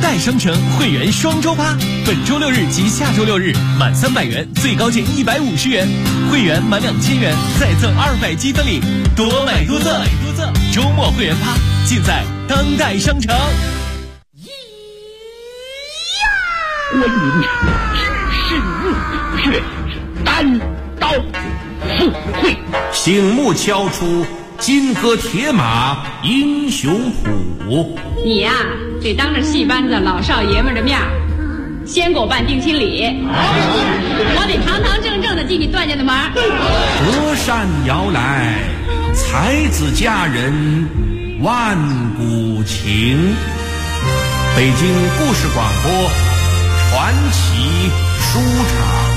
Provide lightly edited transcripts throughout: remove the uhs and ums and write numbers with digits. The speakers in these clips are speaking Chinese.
代商城会员双周八，本周6日及下周6日满300元最高减150元，会员满2000元再赠200积分礼，多买多赠。周末会员趴尽在当代商城。 观音只是木却单刀赴会， 醒目敲出金戈铁马英雄谱。 你呀，得当着戏班子老少爷们的面先给我办定亲礼，我得堂堂正正的进你段家的门。 隔山遥来，才子佳人万古情。北京故事广播传奇书场。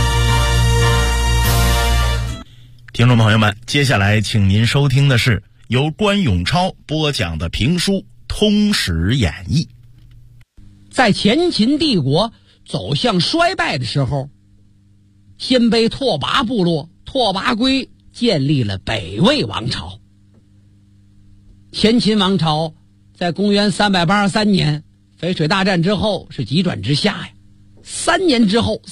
听众朋友们，接下来请您收听的是由关永超播讲的评书《通史演义》。 在前秦帝国走向衰败的时候，鲜卑拓跋部落拓跋圭建立了北魏王朝。前秦王朝在公元383年淝水大战之后是急转直下呀，3年之后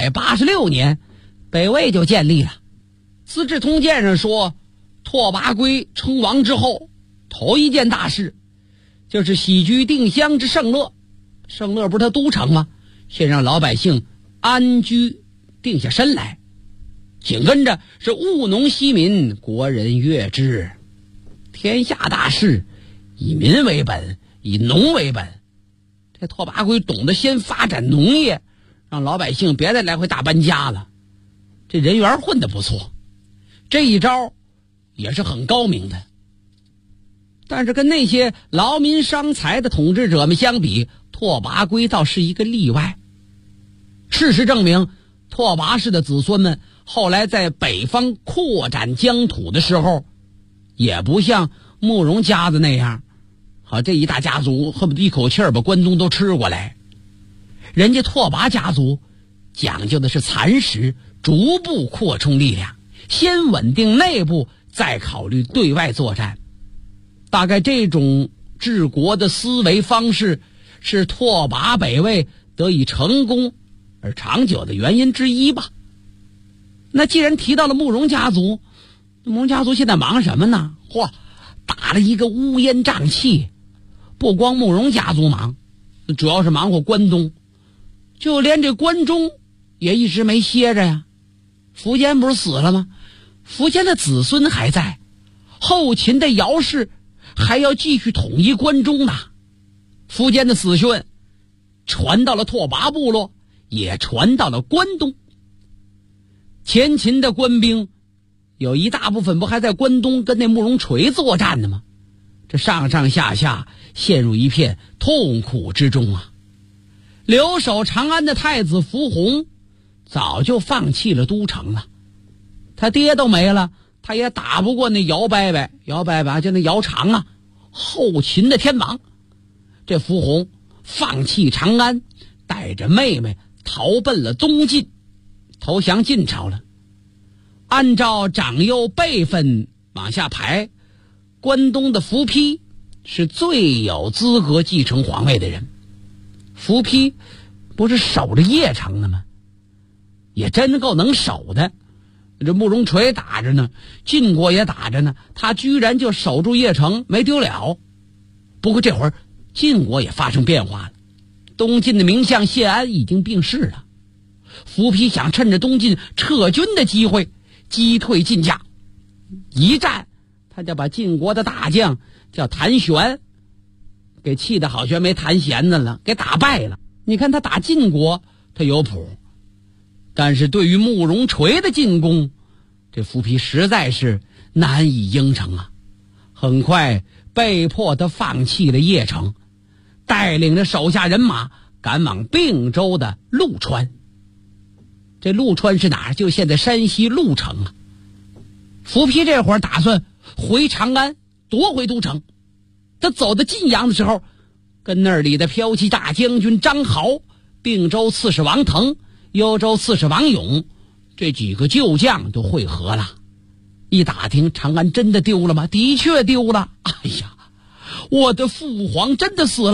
386年北魏就建立了。资治通鉴上说，拓跋圭称王之后头一件大事就是喜居定襄之盛乐。盛乐不是他都城吗？先让老百姓安居定下身来，紧跟着是务农息民，国人悦之。天下大事以民为本，以农为本。这拓跋圭懂得先发展农业，让老百姓别再来回大搬家了。这人缘混得不错，这一招也是很高明的。但是跟那些劳民伤财的统治者们相比，拓跋圭倒是一个例外。事实证明，拓跋氏的子孙们后来在北方扩展疆土的时候，也不像慕容家子那样，这一大家族恨不得一口气把关东都吃过来。人家拓跋家族讲究的是蚕食，逐步扩充力量，先稳定内部，再考虑对外作战。大概这种治国的思维方式是拓跋北魏得以成功而长久的原因之一吧。那既然提到了慕容家族，慕容家族现在忙什么呢？打了一个乌烟瘴气。不光慕容家族忙，主要是忙活关东，就连这关中也一直没歇着呀。苻坚不是死了吗？苻坚的子孙还在，后秦的姚氏还要继续统一关中呢。苻坚的死讯传到了拓跋部落，也传到了关东。前秦的官兵有一大部分不还在关东跟那慕容垂作战呢吗？这上上下下陷入一片痛苦之中啊！留守长安的太子苻弘早就放弃了都城了，他爹都没了，他也打不过那姚伯伯就那姚长啊，后秦的天王。这苻弘放弃长安，带着妹妹逃奔了东晋，投降晋朝了。按照长幼辈分往下排，关东的苻丕是最有资格继承皇位的人。苻丕不是守着邺城的吗？也真够能守的。这慕容垂打着呢，晋国也打着呢，他居然就守住邺城没丢了。不过这会儿晋国也发生变化了，东晋的名相谢安已经病逝了。苻丕想趁着东晋撤军的机会击退晋家，一战他就把晋国的大将叫谭玄给气得好悬没弹弦子了，给打败了。你看他打晋国他有谱，但是对于慕容垂的进攻，这苻丕实在是难以应承啊。很快被迫他放弃了邺城，带领着手下人马赶往并州的陆川。这陆川是哪儿？就现在山西鹿城啊。苻丕这会儿打算回长安夺回都城。他走到晋阳的时候，跟那里的骠骑大将军张豪、并州刺史王腾、幽州刺史王勇这几个旧将都会合了。一打听，长安真的丢了吗？的确丢了。哎呀，我的父皇真的死了，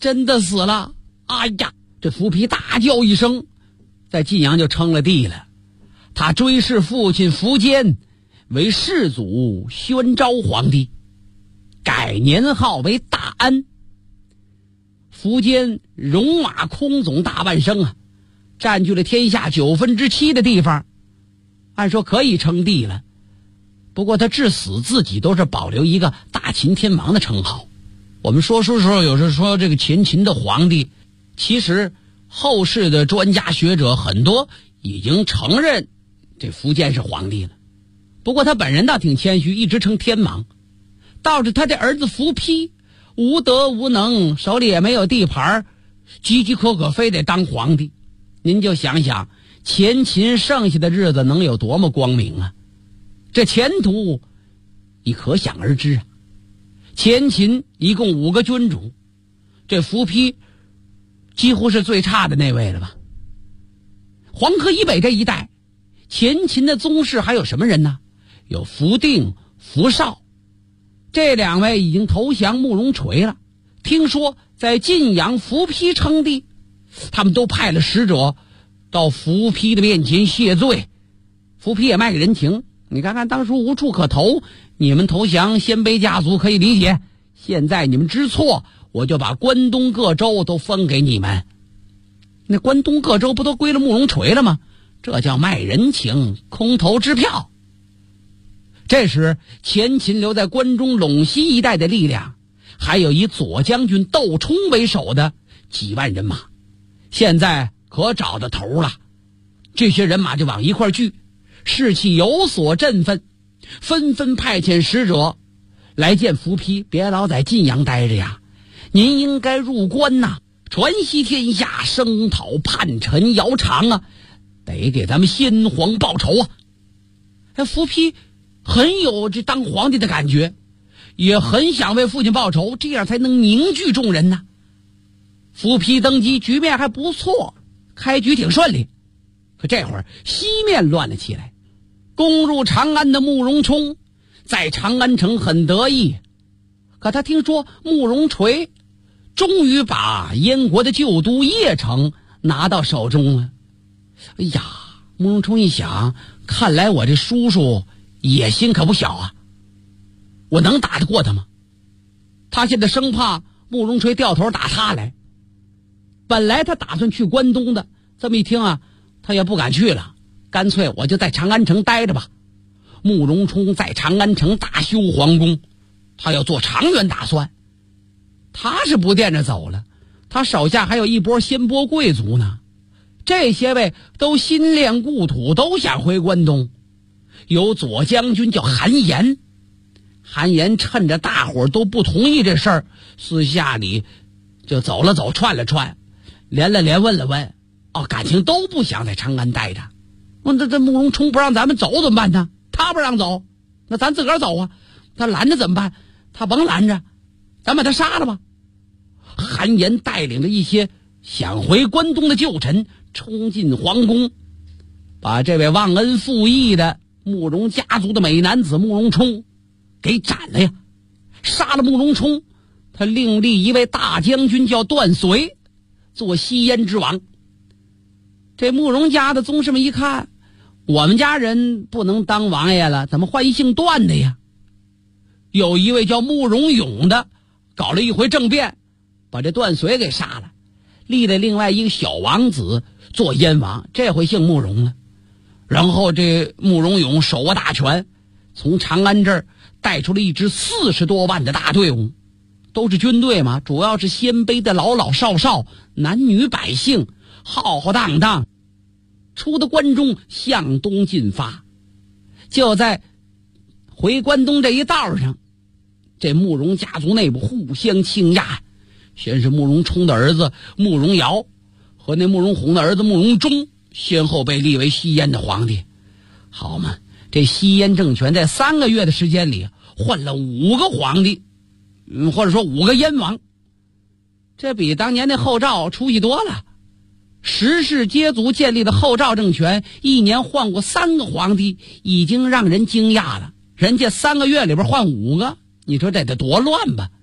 真的死了！哎呀，这伏丕大叫一声，在晋阳就称了帝了。他追谥父亲苻坚为世祖宣昭皇帝，改年号为大安。苻坚戎马倥偬大半生啊，占据了天下7/9的地方，按说可以称帝了。不过他至死自己都是保留一个大秦天王的称号。我们说书时候有时说这个前秦的皇帝，其实后世的专家学者很多已经承认这苻坚是皇帝了。不过他本人倒挺谦虚，一直称天王。倒是他这儿子苻丕无德无能，手里也没有地盘，岌岌可可非得当皇帝。您就想想前秦剩下的日子能有多么光明啊，这前途你可想而知啊。前秦一共5个君主，这苻丕几乎是最差的那位了吧。黄河以北这一带前秦的宗室还有什么人呢？有苻定、苻绍，这2位已经投降慕容垂了。听说在晋阳苻丕称帝，他们都派了使者到苻丕的面前谢罪。苻丕也卖个人情，你看看当初无处可投，你们投降鲜卑家族可以理解，现在你们知错，我就把关东各州都分给你们。那关东各州不都归了慕容垂了吗？这叫卖人情，空头支票。这时前秦留在关中陇西一带的力量，还有以左将军窦冲为首的几万人马，现在可找到头了。这些人马就往一块聚，士气有所振奋，纷纷派遣使者来见苻丕，别老在晋阳待着呀，您应该入关呐，传檄天下，声讨叛臣姚苌啊，得给咱们先皇报仇啊。苻丕很有这当皇帝的感觉，也很想为父亲报仇，这样才能凝聚众人呢。苻丕登基，局面还不错，开局挺顺利。可这会儿西面乱了起来，攻入长安的慕容冲在长安城很得意，可他听说慕容垂终于把燕国的旧都邺城拿到手中了。哎呀，慕容冲一想，看来我这叔叔野心可不小啊，我能打得过他吗？他现在生怕慕容垂掉头打他来。本来他打算去关东的，这么一听啊，他也不敢去了，干脆我就在长安城待着吧。慕容冲在长安城大修皇宫，他要做长远打算。他是不惦着走了，他手下还有一波鲜卑贵族呢，这些位都心恋故土，都想回关东。有左将军叫韩延，韩延趁着大伙都不同意这事儿，私下里就走了走，串了串，连了连，问了问，感情都不想在长安待着。那这慕容冲不让咱们走怎么办呢？他不让走，那咱自个儿走啊。他拦着怎么办？他甭拦着，咱把他杀了吧。韩延带领着一些想回关东的旧臣冲进皇宫，把这位忘恩负义的慕容家族的美男子慕容冲给斩了呀。杀了慕容冲，他另立一位大将军叫段绥做西燕之王。这慕容家的宗室们一看，我们家人不能当王爷了，怎么换一姓段的呀？有一位叫慕容永的搞了一回政变，把这段绥给杀了，立了另外一个小王子做燕王，这回姓慕容了。然后这慕容永手握大权，从长安这儿带出了一支40多万的大队伍，都是军队嘛，主要是鲜卑的老老少少，男女百姓，浩浩荡荡出的关中向东进发。就在回关东这一道上，这慕容家族内部互相倾轧，先是慕容冲的儿子慕容瑶和那慕容宏的儿子慕容忠先后被立为西燕的皇帝。好嘛，这西燕政权在3个月的时间里换了5个皇帝，或者说5个燕王，这比当年那后赵出息多了。十世接族建立的后赵政权1年换过3个皇帝，已经让人惊讶了，人家3个月里边换5个，你说这得多乱吧？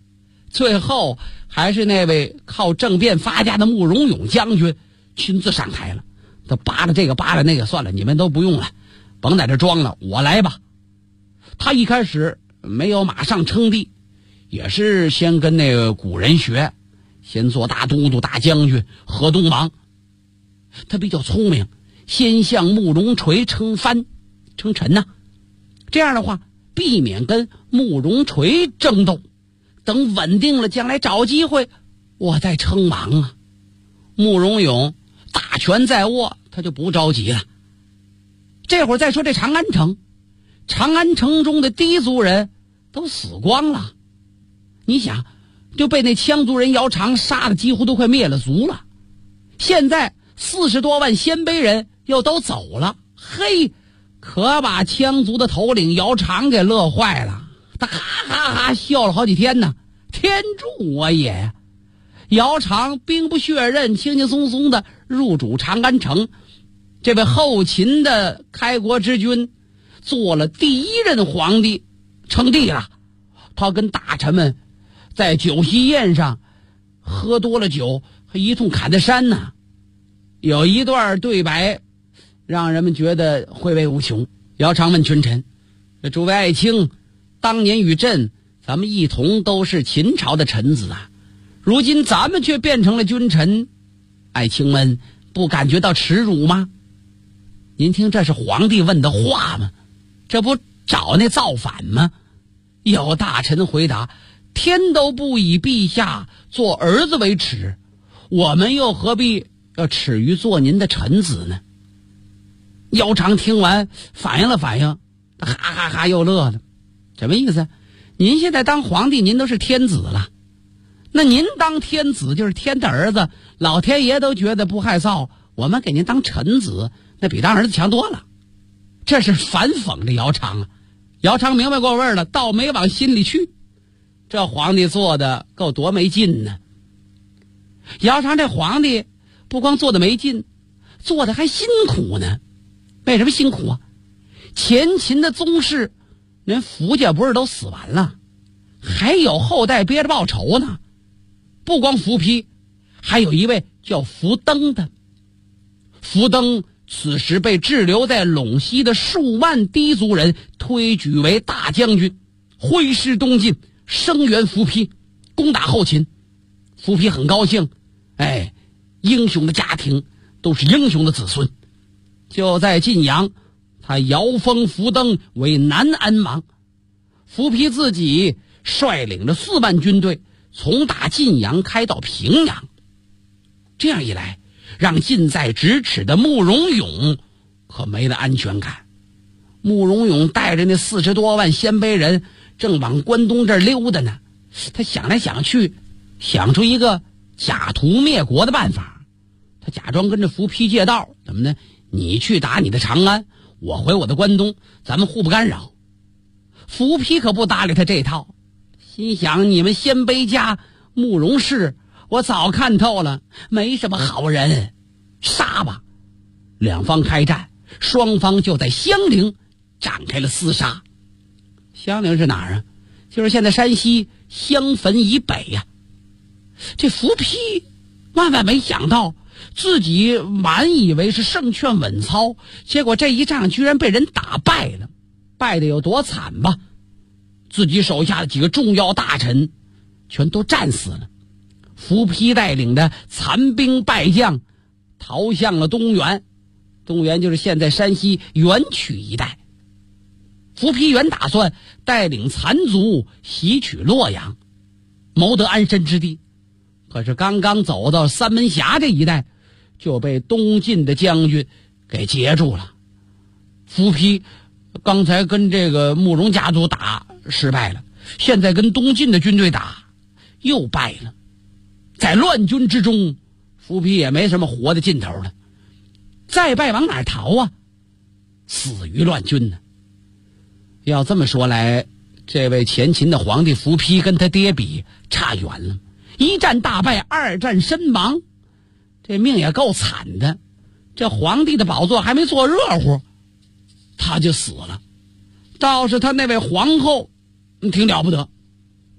最后还是那位靠政变发家的慕容永将军亲自上台了。他扒拉这个扒拉那个，算了，你们都不用了，甭在这装了，我来吧。他一开始没有马上称帝，也是先跟那个古人学，先做大都督、大将军、河东王。他比较聪明，先向慕容垂称藩称臣呐，这样的话避免跟慕容垂争斗，等稳定了，将来找机会我再称王啊。慕容永大权在握，他就不着急了。这会儿再说这长安城，长安城中的氐族人都死光了，你想就被那羌族人姚苌杀的几乎都快灭了族了。现在40多万鲜卑人又都走了，嘿，可把羌族的头领姚苌给乐坏了，他哈哈哈笑了好几天呢。天助我也呀！姚苌兵不血刃，轻轻松松的入主长安城。这位后秦的开国之君做了第1任皇帝，称帝了。他跟大臣们在酒席宴上喝多了酒，还一通砍的山呢。有一段对白让人们觉得回味无穷。姚苌问群臣：诸位爱卿，当年与朕咱们一同都是秦朝的臣子啊，如今咱们却变成了君臣，爱卿们不感觉到耻辱吗？您听，这是皇帝问的话吗？这不找那造反吗？有大臣回答：天都不以陛下做儿子为耻，我们又何必要耻于做您的臣子呢？姚苌听完反应了反应，哈哈哈又乐了。什么意思？您现在当皇帝，您都是天子了，那您当天子就是天的儿子，老天爷都觉得不害臊，我们给您当臣子，那比当儿子强多了。这是反讽着姚苌啊。姚苌明白过味儿了，倒没往心里去。这皇帝做的够多没劲呢。姚苌这皇帝不光做的没劲，做的还辛苦呢。为什么辛苦啊？前秦的宗室人福家不是都死完了，还有后代憋着报仇呢。不光伏丕，还有一位叫伏登的。伏登此时被滞留在陇西的数万氐族人推举为大将军，挥师东进，声援伏丕，攻打后秦。伏丕很高兴，英雄的家庭都是英雄的子孙。就在晋阳，他遥封伏登为南安王。伏丕自己率领着4万军队从打晋阳开到平阳。这样一来，让近在咫尺的慕容永可没了安全感。慕容永带着那40多万鲜卑人正往关东这儿溜达呢，他想来想去，想出一个假途灭国的办法。他假装跟着伏丕借道，怎么呢？你去打你的长安，我回我的关东，咱们互不干扰。伏丕可不搭理他这套，心想你们鲜卑家慕容氏我早看透了，没什么好人，杀吧。两方开战，双方就在襄陵展开了厮杀。襄陵是哪儿啊？就是现在山西襄汾以北呀。这伏丕万万没想到，自己满以为是胜券稳操，结果这一仗居然被人打败了。败的有多惨吧？自己手下的几个重要大臣全都战死了。伏丕带领的残兵败将逃向了东原，东原就是现在山西垣曲一带。伏丕原打算带领残族袭取洛阳，谋得安身之地，可是刚刚走到三门峡这一带，就被东晋的将军给截住了。伏丕刚才跟这个慕容家族打失败了，现在跟东晋的军队打又败了。在乱军之中，伏丕也没什么活的劲头了，再败往哪儿逃啊？死于乱军呢。要这么说来，这位前秦的皇帝伏丕跟他爹比差远了，一战大败，二战身亡，这命也够惨的。这皇帝的宝座还没坐热乎，他就死了。倒是他那位皇后挺了不得，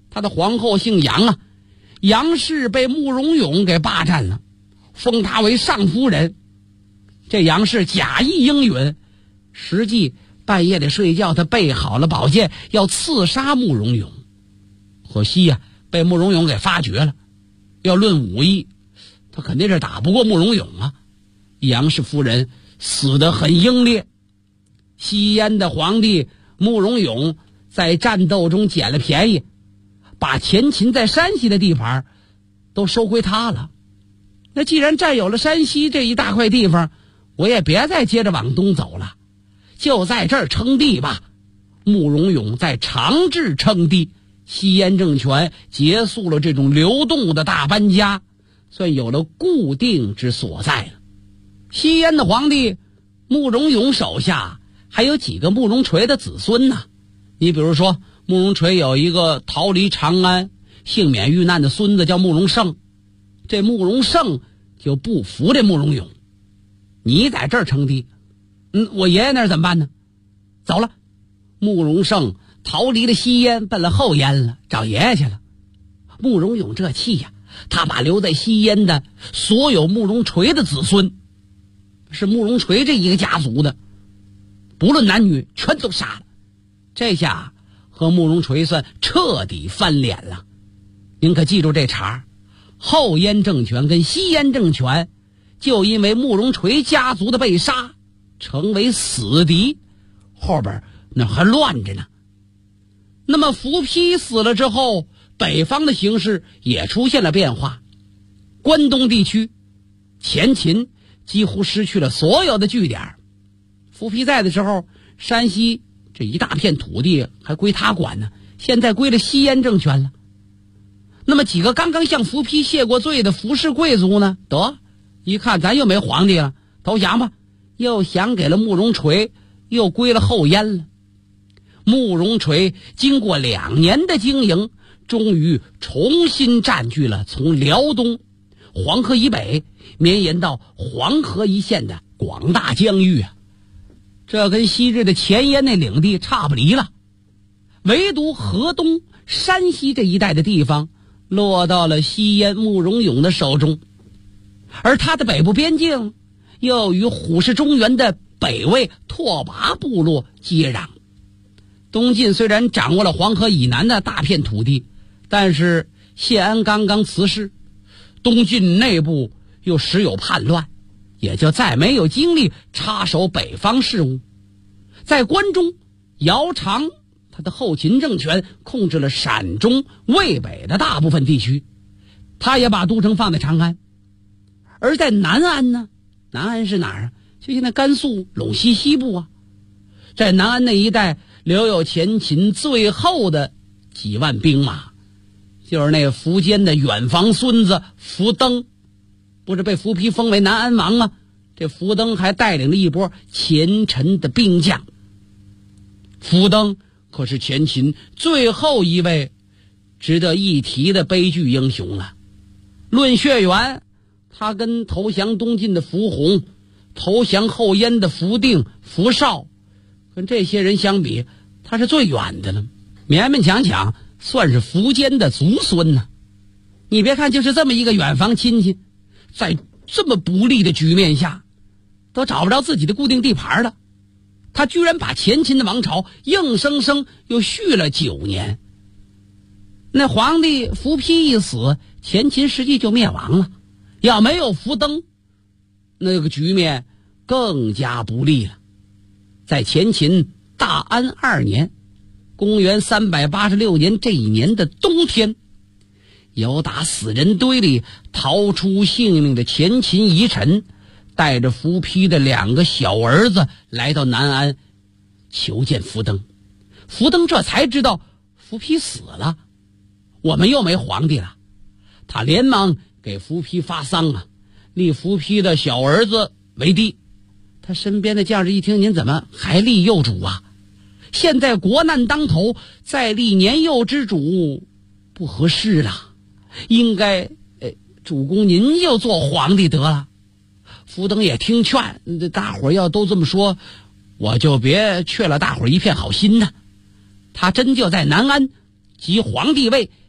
他的皇后姓杨啊，杨氏被慕容永给霸占了，封她为上夫人。这杨氏假意应允，实际半夜里睡觉，他备好了宝剑要刺杀慕容永。可惜呀，被慕容永给发觉了。要论武艺，他肯定是打不过慕容永啊。杨氏夫人死得很英烈。西燕的皇帝慕容永在战斗中捡了便宜，把前秦在山西的地盘都收归他了。那既然占有了山西这一大块地方，我也别再接着往东走了，就在这儿称帝吧。慕容永在长治称帝，西燕政权结束了这种流动的大搬家，算有了固定之所在了。西燕的皇帝慕容永手下还有几个慕容垂的子孙呢。你比如说，慕容垂有一个逃离长安幸免遇难的孙子叫慕容盛，这慕容盛就不服这慕容永，你在这儿称帝，我爷爷那儿怎么办呢？走了，慕容盛逃离了西燕，奔了后燕了，找爷爷去了。慕容永这气呀，他把留在西燕的所有慕容垂的子孙，是慕容垂这一个家族的，不论男女全都杀了。这下和慕容垂算彻底翻脸了。您可记住这茬，后燕政权跟西燕政权就因为慕容垂家族的被杀成为死敌，后边那还乱着呢。那么伏丕死了之后，北方的形势也出现了变化。关东地区前秦几乎失去了所有的据点。伏丕在的时候，山西这一大片土地还归他管呢，现在归了西燕政权了。那么几个刚刚向伏丕谢过罪的伏氏贵族呢，得一看咱又没皇帝了，投降吧，又降给了慕容垂，又归了后燕了。慕容垂经过2年的经营，终于重新占据了从辽东黄河以北绵延到黄河一线的广大疆域啊，这跟昔日的前燕那领地差不离了。唯独河东山西这一带的地方落到了西燕慕容永的手中，而他的北部边境又与虎视中原的北魏拓跋部落接壤。东晋虽然掌握了黄河以南的大片土地，但是谢安刚刚辞世，东晋内部又时有叛乱，也就再没有精力插手北方事务。在关中，姚苌他的后秦政权控制了陕中渭北的大部分地区，他也把都城放在长安。而在南安呢，南安是哪儿啊？就现在甘肃陇西西部啊。在南安那一带留有前秦最后的几万兵马，就是那苻坚的远房孙子苻登，不是被苻丕封为南安王吗？这苻登还带领了一波前陈的兵将。苻登可是前秦最后一位值得一提的悲剧英雄了。论血缘，他跟投降东晋的苻弘、投降后燕的苻定、苻绍，跟这些人相比，他是最远的了，勉勉强强算是苻坚的族孙呢。你别看就是这么一个远房亲戚，在这么不利的局面下，都找不着自己的固定地盘了，他居然把前秦的王朝硬生生又续了9年。那皇帝苻丕一死，前秦实际就灭亡了。要没有苻登，那个局面更加不利了。在前秦大安2年，公元386年这一年的冬天，由打死人堆里逃出性命的前秦遗臣，带着苻丕的2个小儿子来到南安求见苻登。苻登这才知道苻丕死了，我们又没皇帝了。他连忙给苻丕发丧啊，立苻丕的小儿子为帝。他身边的将士一听，您怎么还立幼主啊？现在国难当头，再立年幼之主不合适了，应该主公您就做皇帝得了。苻登也听劝，大伙要都这么说，我就别却了大伙一片好心呢。他真就在南安即皇帝位，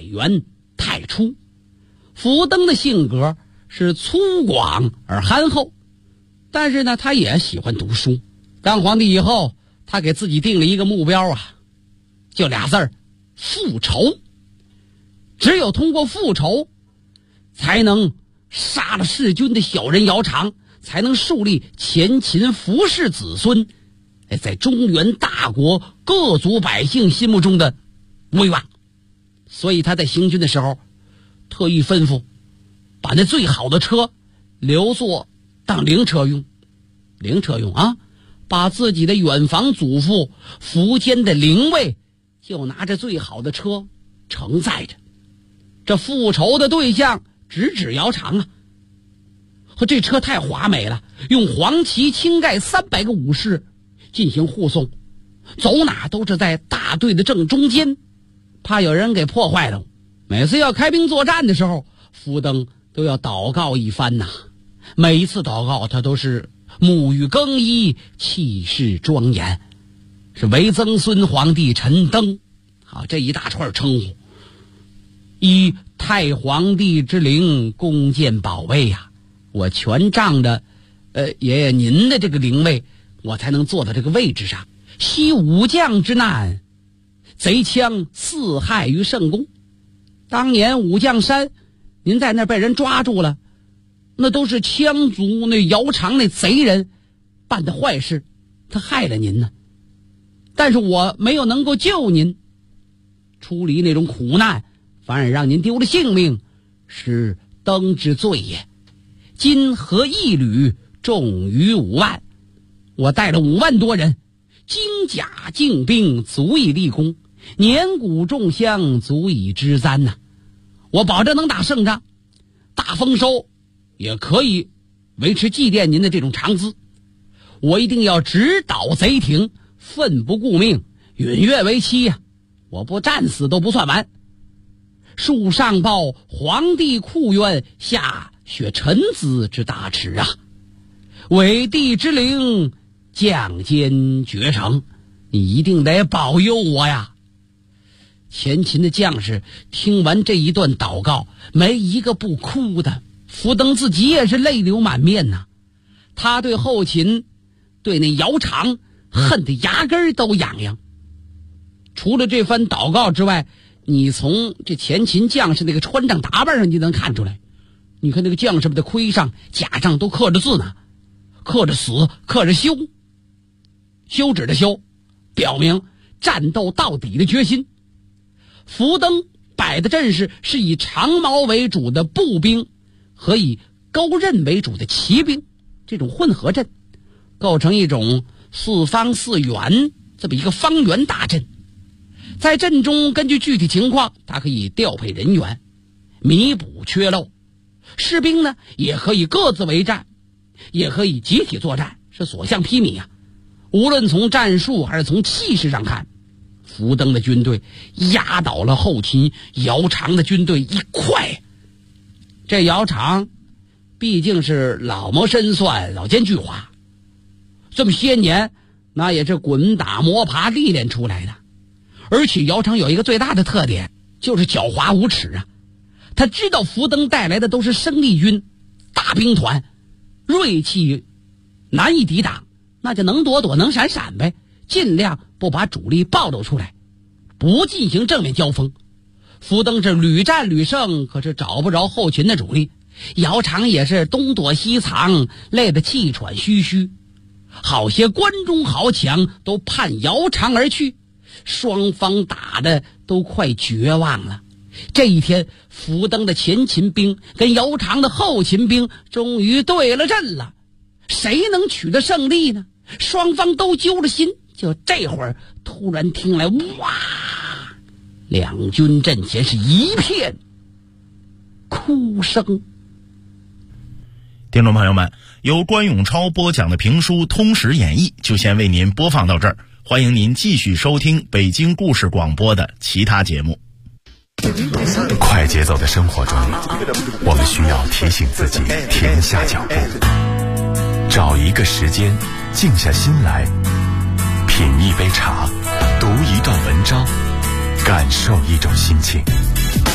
元太初。福登的性格是粗犷而憨厚，但是呢，他也喜欢读书。当皇帝以后，他给自己定了一个目标啊，就俩字儿：复仇。只有通过复仇，才能杀了弑君的小人姚苌，才能树立前秦服氏子孙在中原大国各族百姓心目中的威望。所以他在行军的时候特意吩咐把那最好的车留作当灵车用啊，把自己的远房祖父苻坚的灵位就拿着最好的车承载着。这复仇的对象直指姚苌啊，和这车太华美了，用黄旗青盖300个武士进行护送，走哪都是在大队的正中间，怕有人给破坏了。每次要开兵作战的时候，福登都要祷告一番呐。每一次祷告他都是沐浴更衣，气势庄严，是为曾孙皇帝陈登，好，这一大串称呼。以太皇帝之灵弓箭保卫呀，我全仗着爷爷您的这个灵位，我才能坐到这个位置上。息武将之难，贼枪四害于圣宫。当年武将山您在那被人抓住了，那都是羌族那姚苌那贼人办的坏事，他害了您呢。但是我没有能够救您出离那种苦难，反而让您丢了性命，是登之罪也。今何一旅重于5万，我带了5万多人，精甲精兵足以立功，年谷众乡足以支簪呐。我保证能打胜仗，大丰收也可以维持祭奠您的这种长资。我一定要直捣贼庭，奋不顾命，允月为期呀，我不战死都不算完。树上报皇帝库渊，下雪臣子之大耻啊！伟帝之灵，将监绝城，你一定得保佑我呀！前秦的将士听完这一段祷告，没一个不哭的。福登自己也是泪流满面呐，他对后秦，对那姚苌恨得牙根都痒痒。除了这番祷告之外，你从这前秦将士那个穿上打扮上，你能看出来。你看那个将士们的盔上、甲上都刻着字呢，刻着死，刻着休，休止的休，表明战斗到底的决心。福登摆的阵势是以长矛为主的步兵和以钩刃为主的骑兵，这种混合阵构成一种4方4圆这么一个方圆大阵。在阵中根据具体情况，它可以调配人员，弥补缺漏。士兵呢也可以各自为战，也可以集体作战，是所向披靡啊。无论从战术还是从气势上看，福登的军队压倒了后秦姚苌的军队一块。这姚苌毕竟是老谋深算，老奸巨猾，这么些年那也是滚打摸爬历练出来的。而且姚苌有一个最大的特点，就是狡猾无耻啊！他知道福登带来的都是生力军、大兵团，锐气难以抵挡，那就能躲躲能闪闪呗，尽量不把主力暴露出来，不进行正面交锋。福登是屡战屡胜，可是找不着后秦的主力，姚苌也是东躲西藏，累得气喘吁吁。好些关中豪强都盼姚苌而去，双方打的都快绝望了。这一天，福登的前秦兵跟姚苌的后秦兵终于对了阵了，谁能取得胜利呢？双方都揪了心。就这会儿，突然听来哇，两军阵前是一片哭声。 听众朋友们，由关永超播讲的评书《通史演义》就先为您播放到这儿，欢迎您继续收听北京故事广播的其他节目。 快节奏的生活中，我们需要提醒自己停下脚步，找一个时间静下心来，品一杯茶，读一段文章，感受一种心情。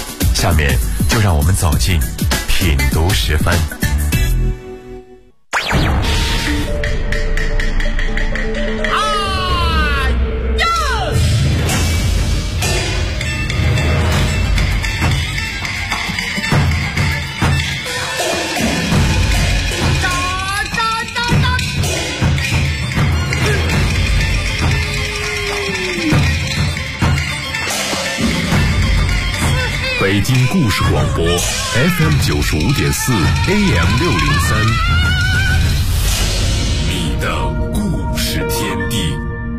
下面就让我们走进品读时分。北京故事广播 FM 95.4 AM 603，你的故事天地。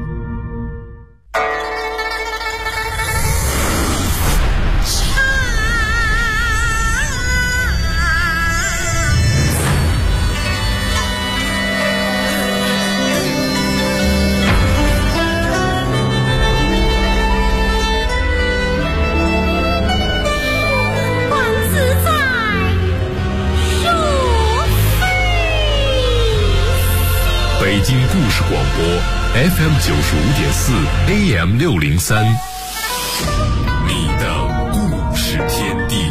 北京故事广播 FM 95.4 AM 603，你的故事天地。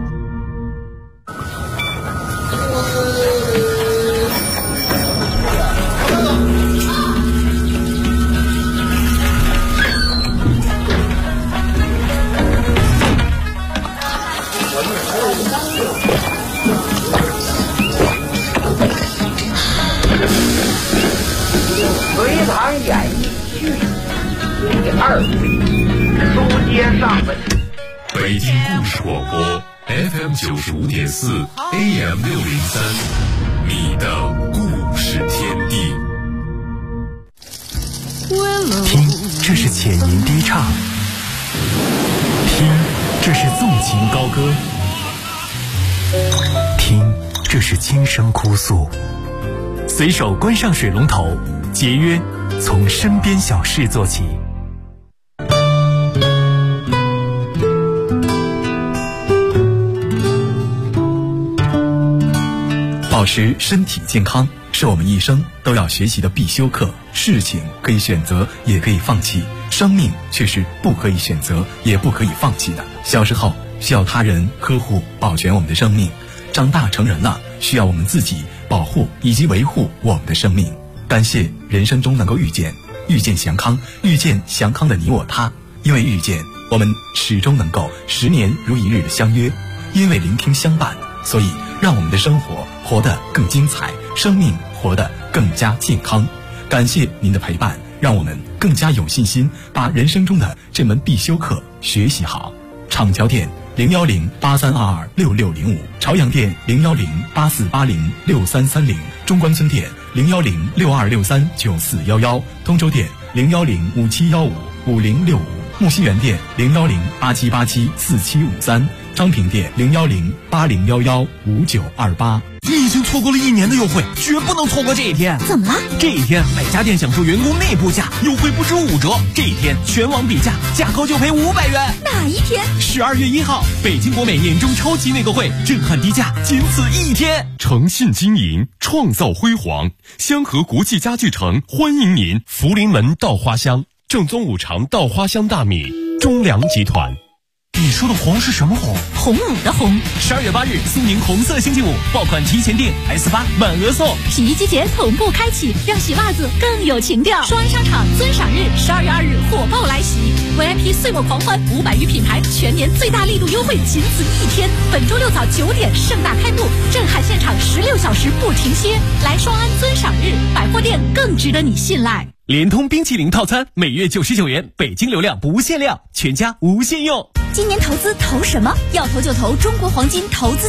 隋唐演义剧第2回，书接上文。 北京故事广播 FM 95.4 AM 603，你的故事天地。 听，这是浅吟低唱；听，这是纵情高歌；听，这是轻声哭诉。随手关上水龙头，节约从身边小事做起。 保持身体健康是我们一生都要学习的必修课。事情可以选择，也可以放弃，生命却是不可以选择，也不可以放弃的。小时候需要他人呵护保全我们的生命，长大成人了需要我们自己保护以及维护我们的生命。感谢人生中能够遇见祥康，遇见祥康的你我他。因为遇见，我们始终能够10年如一日的相约；因为聆听相伴，所以让我们的生活活得更精彩，生命活得更加健康。感谢您的陪伴，让我们更加有信心把人生中的这门必修课学习好。厂桥店01083226605，朝阳店01084806330，中关村店01062639411，通州店01057155065，木樨园店01087874753，昌平店01080115928。 你已经错过了1年的优惠，绝不能错过这一天。 怎么了？ 这一天每家店享受员工内部价，优惠不止5折。这一天全网比价，价高就赔500元。 哪一天 ？12月1号，北京国美年终超级内购会，震撼低价，仅此1天。 诚信经营，创造辉煌。香河国际家具城欢迎您。福临门稻花香，正宗五常稻花香大米，中粮集团。 你说的红是什么红？ 红舞的红。 12月8日，苏宁红色星期五爆款提前订 S8 满额送， 洗衣机节同步开启，让洗袜子更有情调。双安商场尊赏日12月2日火爆来袭 ，VIP 岁末狂欢，500余品牌全年最大力度优惠，仅此1天。本周6早9点盛大开幕，震撼现场16小时不停歇。来双安尊赏日，百货店更值得你信赖。 联通冰淇淋套餐每月99元，北京流量不限量，全家无限用。 今年投资投什么？要投就投中国黄金投资